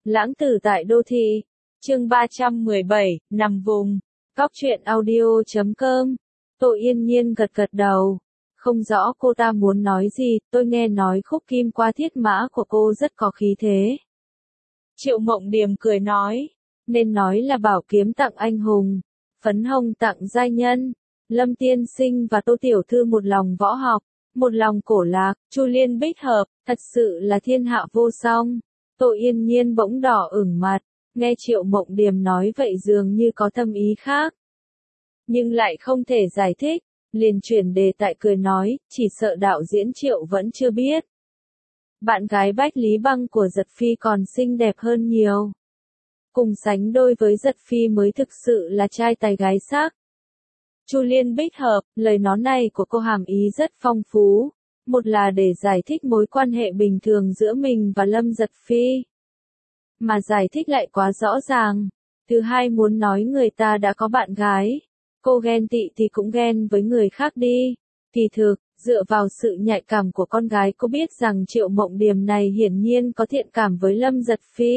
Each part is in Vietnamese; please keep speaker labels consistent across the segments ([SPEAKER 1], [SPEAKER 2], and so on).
[SPEAKER 1] Lãng tử tại đô thị. Chương 317, nằm vùng. Góc truyện audio.com. Tô Yên Nhiên gật gật đầu. Không rõ cô ta muốn nói gì, tôi nghe nói khúc kim qua thiết mã của cô rất có khí thế. Triệu Mộng Điềm cười nói, nên nói là bảo kiếm tặng anh hùng, phấn hồng tặng giai nhân, Lâm tiên sinh và Tô tiểu thư một lòng võ học, một lòng cổ lạc, Chu Liên bích hợp, thật sự là thiên hạ vô song. Tô Yên Nhiên bỗng đỏ ửng mặt, nghe Triệu Mộng Điềm nói vậy dường như có thâm ý khác. Nhưng lại không thể giải thích, liền chuyển đề tài cười nói, chỉ sợ đạo diễn Triệu vẫn chưa biết. Bạn gái Bách Lý Băng của Giật Phi còn xinh đẹp hơn nhiều. Cùng sánh đôi với Giật Phi mới thực sự là trai tài gái sắc. Chu Liên bích hợp, lời nói này của cô hàm ý rất phong phú. Một là để giải thích mối quan hệ bình thường giữa mình và Lâm Giật Phi. Mà giải thích lại quá rõ ràng. Thứ hai muốn nói người ta đã có bạn gái. Cô ghen tị thì cũng ghen với người khác đi. Kỳ thực, dựa vào sự nhạy cảm của con gái cô biết rằng Triệu Mộng Điềm này hiển nhiên có thiện cảm với Lâm Giật Phi.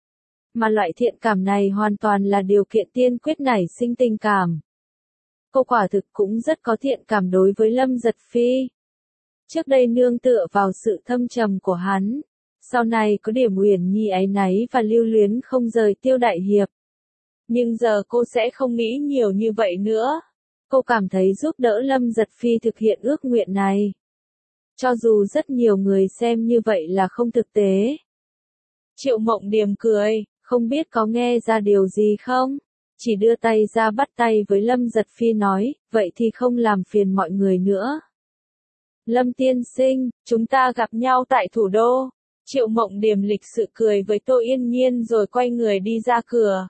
[SPEAKER 1] Mà loại thiện cảm này hoàn toàn là điều kiện tiên quyết nảy sinh tình cảm. Cô quả thực cũng rất có thiện cảm đối với Lâm Giật Phi. Trước đây nương tựa vào sự thâm trầm của hắn. Sau này có điểm Uyển Nhi áy náy và lưu luyến không rời Tiêu đại hiệp. Nhưng giờ cô sẽ không nghĩ nhiều như vậy nữa. Cô cảm thấy giúp đỡ Lâm Giật Phi thực hiện ước nguyện này. Cho dù rất nhiều người xem như vậy là không thực tế. Triệu Mộng Điềm cười, không biết có nghe ra điều gì không? Chỉ đưa tay ra bắt tay với Lâm Giật Phi nói, vậy thì không làm phiền mọi người nữa. Lâm tiên sinh, chúng ta gặp nhau tại thủ đô. Triệu Mộng Điềm lịch sự cười với Tô Yên Nhiên rồi quay người đi ra cửa.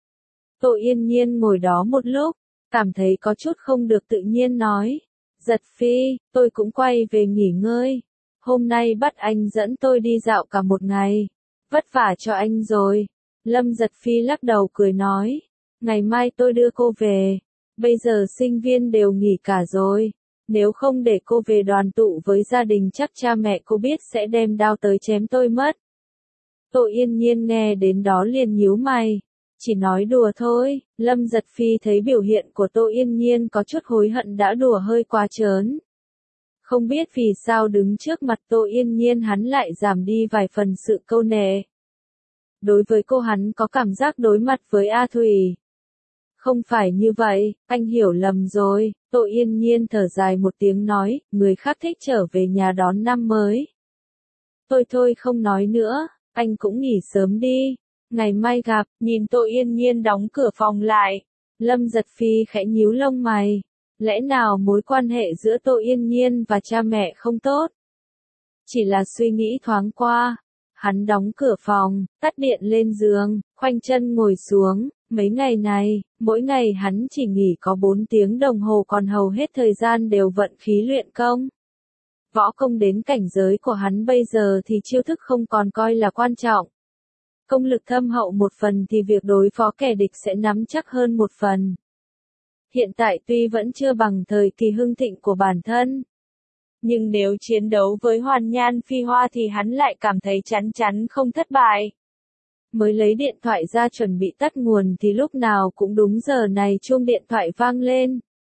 [SPEAKER 1] Tô Yên Nhiên ngồi đó một lúc, cảm thấy có chút không được tự nhiên nói. Giật Phi, tôi cũng quay về nghỉ ngơi. Hôm nay bắt anh dẫn tôi đi dạo cả một ngày. Vất vả cho anh rồi. Lâm Giật Phi lắc đầu cười nói. Ngày mai tôi đưa cô về. Bây giờ sinh viên đều nghỉ cả rồi. Nếu không để cô về đoàn tụ với gia đình chắc cha mẹ cô biết sẽ đem đao tới chém tôi mất. Tô Yên Nhiên nghe đến đó liền nhíu mày. Chỉ nói đùa thôi. Lâm Giật Phi thấy biểu hiện của Tô Yên Nhiên có chút hối hận đã đùa hơi quá trớn. Không biết vì sao đứng trước mặt Tô Yên Nhiên hắn lại giảm đi vài phần sự câu nệ. Đối với cô hắn có cảm giác đối mặt với A Thủy. Không phải như vậy, anh hiểu lầm rồi. Tô Yên Nhiên thở dài một tiếng nói, người khác thích trở về nhà đón năm mới. Tôi thôi không nói nữa, anh cũng nghỉ sớm đi. Ngày mai gặp, nhìn Tô Yên Nhiên đóng cửa phòng lại. Lâm Giật Phi khẽ nhíu lông mày. Lẽ nào mối quan hệ giữa Tô Yên Nhiên và cha mẹ không tốt? Chỉ là suy nghĩ thoáng qua. Hắn đóng cửa phòng, tắt điện lên giường, khoanh chân ngồi xuống. Mấy ngày này, mỗi ngày hắn chỉ nghỉ có 4 tiếng đồng hồ còn hầu hết thời gian đều vận khí luyện công. Võ công đến cảnh giới của hắn bây giờ thì chiêu thức không còn coi là quan trọng. Công lực thâm hậu một phần thì việc đối phó kẻ địch sẽ nắm chắc hơn một phần. Hiện tại tuy vẫn chưa bằng thời kỳ hưng thịnh của bản thân. Nhưng nếu chiến đấu với Hoàn Nhan Phi Hoa thì hắn lại cảm thấy chắn chắn không thất bại. Mới lấy điện thoại ra chuẩn bị tắt nguồn thì lúc nào cũng đúng giờ này chuông điện thoại vang lên.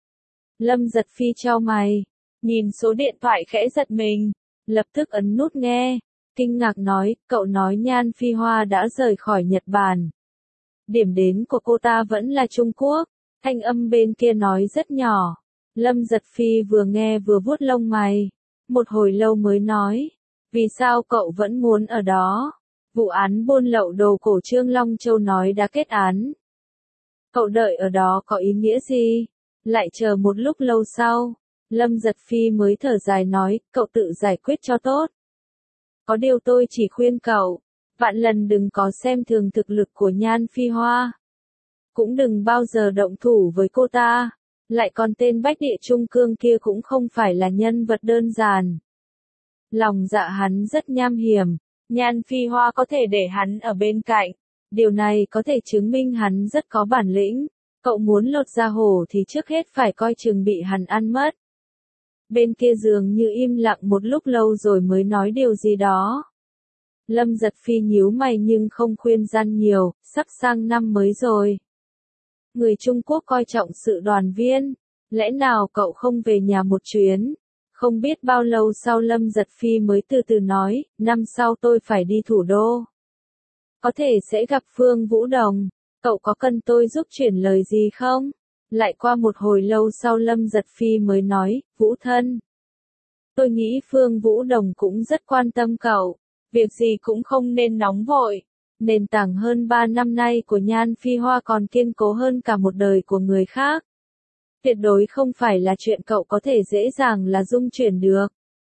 [SPEAKER 1] Lâm Giật Phi chau mày, nhìn số điện thoại khẽ giật mình, lập tức ấn nút nghe, kinh ngạc nói, cậu nói Nhan Phi Hoa đã rời khỏi Nhật Bản. Điểm đến của cô ta vẫn là Trung Quốc, thanh âm bên kia nói rất nhỏ. Lâm Giật Phi vừa nghe vừa vuốt lông mày, một hồi lâu mới nói, vì sao cậu vẫn muốn ở đó? Vụ án buôn lậu đồ cổ Trương Long Châu nói đã kết án. Cậu đợi ở đó có ý nghĩa gì? Lại chờ một lúc lâu sau, Lâm Giật Phi mới thở dài nói, cậu tự giải quyết cho tốt. Có điều tôi chỉ khuyên cậu, vạn lần đừng có xem thường thực lực của Nhan Phi Hoa. Cũng đừng bao giờ động thủ với cô ta. Lại còn tên Bách Địa Trung Cương kia cũng không phải là nhân vật đơn giản. Lòng dạ hắn rất nham hiểm. Nhan Phi Hoa có thể để hắn ở bên cạnh. Điều này có thể chứng minh hắn rất có bản lĩnh. Cậu muốn lột da hổ thì trước hết phải coi chừng bị hắn ăn mất. Bên kia giường như im lặng một lúc lâu rồi mới nói điều gì đó. Lâm Giật Phi nhíu mày nhưng không khuyên gian nhiều, sắp sang năm mới rồi. Người Trung Quốc coi trọng sự đoàn viên, lẽ nào cậu không về nhà một chuyến? Không biết bao lâu sau Lâm Giật Phi mới từ từ nói, năm sau tôi phải đi thủ đô. Có thể sẽ gặp Phương Vũ Đồng, cậu có cần tôi giúp chuyển lời gì không? Lại qua một hồi lâu sau Lâm Giật Phi mới nói, Vũ thân. Tôi nghĩ Phương Vũ Đồng cũng rất quan tâm cậu, việc gì cũng không nên nóng vội. Nền tảng hơn 3 năm nay của Nhan Phi Hoa còn kiên cố hơn cả một đời của người khác. Tuyệt đối không phải là chuyện cậu có thể dễ dàng là dung chuyển được.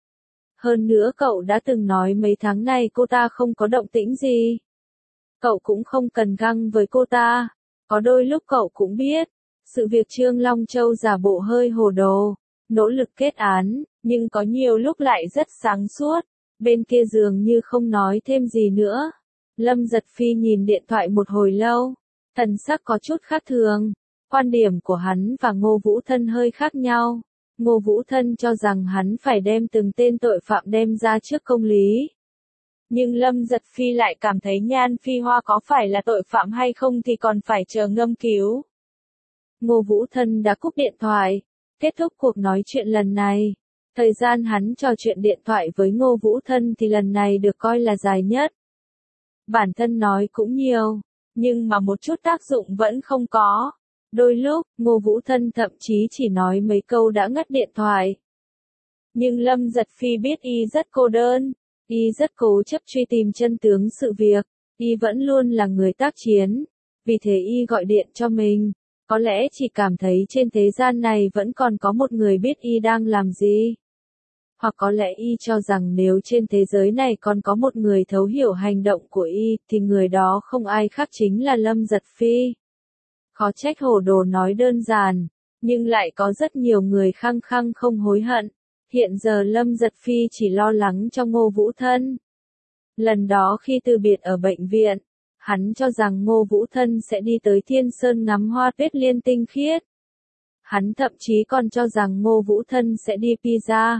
[SPEAKER 1] Hơn nữa cậu đã từng nói mấy tháng này cô ta không có động tĩnh gì. Cậu cũng không cần găng với cô ta. Có đôi lúc cậu cũng biết, sự việc Trương Long Châu giả bộ hơi hồ đồ, nỗ lực kết án, nhưng có nhiều lúc lại rất sáng suốt. Bên kia dường như không nói thêm gì nữa. Lâm Giật Phi nhìn điện thoại một hồi lâu, thần sắc có chút khác thường. Quan điểm của hắn và Ngô Vũ Thân hơi khác nhau. Ngô Vũ Thân cho rằng hắn phải đem từng tên tội phạm đem ra trước công lý. Nhưng Lâm Giật Phi lại cảm thấy Nhan Phi Hoa có phải là tội phạm hay không thì còn phải chờ ngâm cứu. Ngô Vũ Thân đã cúp điện thoại, kết thúc cuộc nói chuyện lần này. Thời gian hắn trò chuyện điện thoại với Ngô Vũ Thân thì lần này được coi là dài nhất. Bản thân nói cũng nhiều, nhưng mà một chút tác dụng vẫn không có. Đôi lúc, Ngô Vũ Thân thậm chí chỉ nói mấy câu đã ngắt điện thoại. Nhưng Lâm Giật Phi biết y rất cô đơn, y rất cố chấp truy tìm chân tướng sự việc, y vẫn luôn là người tác chiến, vì thế y gọi điện cho mình, có lẽ chỉ cảm thấy trên thế gian này vẫn còn có một người biết y đang làm gì. Hoặc có lẽ y cho rằng nếu trên thế giới này còn có một người thấu hiểu hành động của y, thì người đó không ai khác chính là Lâm Giật Phi. Khó trách Hổ Đồ nói đơn giản, nhưng lại có rất nhiều người khăng khăng không hối hận. Hiện giờ Lâm Giật Phi chỉ lo lắng cho Ngô Vũ Thân. Lần đó khi từ biệt ở bệnh viện, hắn cho rằng Ngô Vũ Thân sẽ đi tới Thiên Sơn ngắm hoa tuyết liên tinh khiết. Hắn thậm chí còn cho rằng Ngô Vũ Thân sẽ đi Pizza.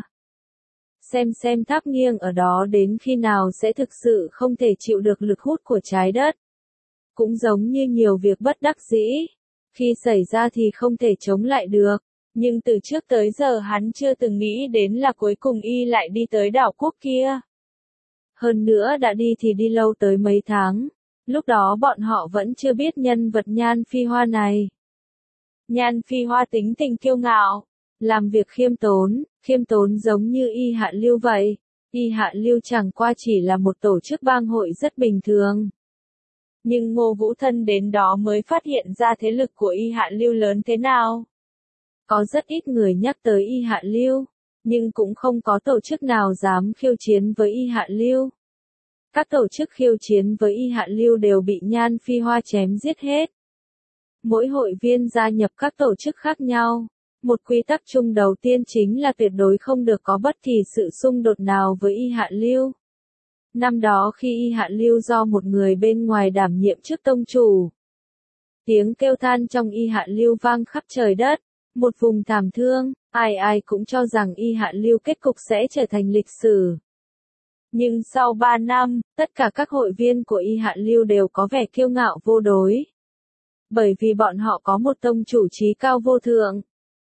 [SPEAKER 1] Xem tháp nghiêng ở đó đến khi nào sẽ thực sự không thể chịu được lực hút của trái đất. Cũng giống như nhiều việc bất đắc dĩ, khi xảy ra thì không thể chống lại được, nhưng từ trước tới giờ hắn chưa từng nghĩ đến là cuối cùng y lại đi tới đảo quốc kia. Hơn nữa đã đi thì đi lâu tới mấy tháng, lúc đó bọn họ vẫn chưa biết nhân vật Nhan Phi Hoa này. Nhan Phi Hoa tính tình kiêu ngạo, làm việc khiêm tốn giống như Y Hạ Lưu vậy. Y Hạ Lưu chẳng qua chỉ là một tổ chức bang hội rất bình thường. Nhưng Ngô Vũ Thân đến đó mới phát hiện ra thế lực của Y Hạ Lưu lớn thế nào. Có rất ít người nhắc tới Y Hạ Lưu, nhưng cũng không có tổ chức nào dám khiêu chiến với Y Hạ Lưu. Các tổ chức khiêu chiến với Y Hạ Lưu đều bị Nhan Phi Hoa chém giết hết. Mỗi hội viên gia nhập các tổ chức khác nhau. Một quy tắc chung đầu tiên chính là tuyệt đối không được có bất kỳ sự xung đột nào với Y Hạ Lưu. Năm đó khi Y Hạ Lưu do một người bên ngoài đảm nhiệm chức tông chủ. Tiếng kêu than trong Y Hạ Lưu vang khắp trời đất, một vùng thảm thương, ai cũng cho rằng Y Hạ Lưu kết cục sẽ trở thành lịch sử. Nhưng sau 3 năm, tất cả các hội viên của Y Hạ Lưu đều có vẻ kiêu ngạo vô đối. Bởi vì bọn họ có một tông chủ trí cao vô thượng.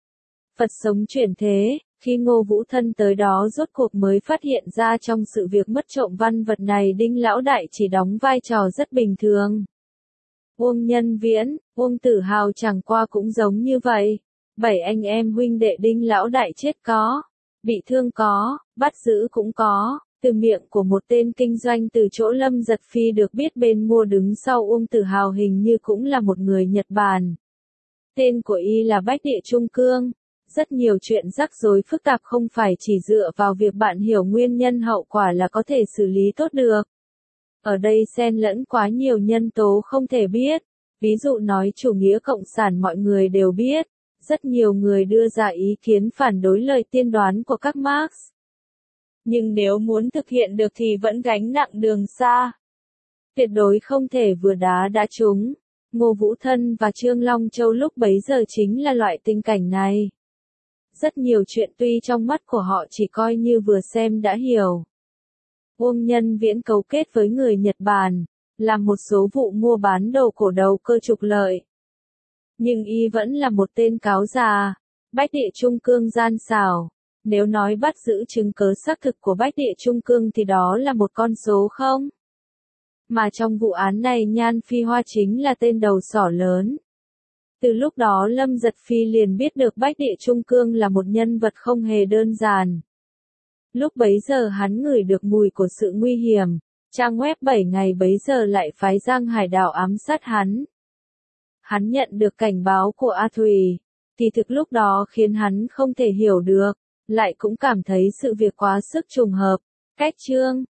[SPEAKER 1] Phật sống chuyển thế, khi Ngô Vũ Thân tới đó rốt cuộc mới phát hiện ra trong sự việc mất trộm văn vật này Đinh Lão Đại chỉ đóng vai trò rất bình thường. Uông Nhân Viễn, Uông Tử Hào chẳng qua cũng giống như vậy. 7 anh em huynh đệ Đinh Lão Đại chết có, bị thương có, bắt giữ cũng có. Từ miệng của một tên kinh doanh từ chỗ Lâm Giật Phi được biết bên mua đứng sau Uông Tử Hào hình như cũng là một người Nhật Bản. Tên của y là Bách Địa Trung Cương. Rất nhiều chuyện rắc rối phức tạp không phải chỉ dựa vào việc bạn hiểu nguyên nhân hậu quả là có thể xử lý tốt được. Ở đây xen lẫn quá nhiều nhân tố không thể biết. Ví dụ nói chủ nghĩa cộng sản mọi người đều biết. Rất nhiều người đưa ra ý kiến phản đối lời tiên đoán của các Marx. Nhưng nếu muốn thực hiện được thì vẫn gánh nặng đường xa. Tuyệt đối không thể vừa đá đã trúng. Ngô Vũ Thân và Trương Long Châu lúc bấy giờ chính là loại tình cảnh này. Rất nhiều chuyện tuy trong mắt của họ chỉ coi như vừa xem đã hiểu. Uông Nhân Viễn cấu kết với người Nhật Bản, làm một số vụ mua bán đồ cổ đầu cơ trục lợi. Nhưng y vẫn là một tên cáo già. Bách Địa Trung Cương gian xảo. Nếu nói bắt giữ chứng cớ xác thực của Bách Địa Trung Cương thì đó là một con số không? Mà trong vụ án này Nhan Phi Hoa chính là tên đầu sỏ lớn. Từ lúc đó Lâm Giật Phi liền biết được Bách Địa Trung Cương là một nhân vật không hề đơn giản. Lúc bấy giờ hắn ngửi được mùi của sự nguy hiểm, trang web 7 ngày bấy giờ lại phái Giang Hải Đảo ám sát hắn. Hắn nhận được cảnh báo của A Thùy, thì thực lúc đó khiến hắn không thể hiểu được, lại cũng cảm thấy sự việc quá sức trùng hợp. Cách chương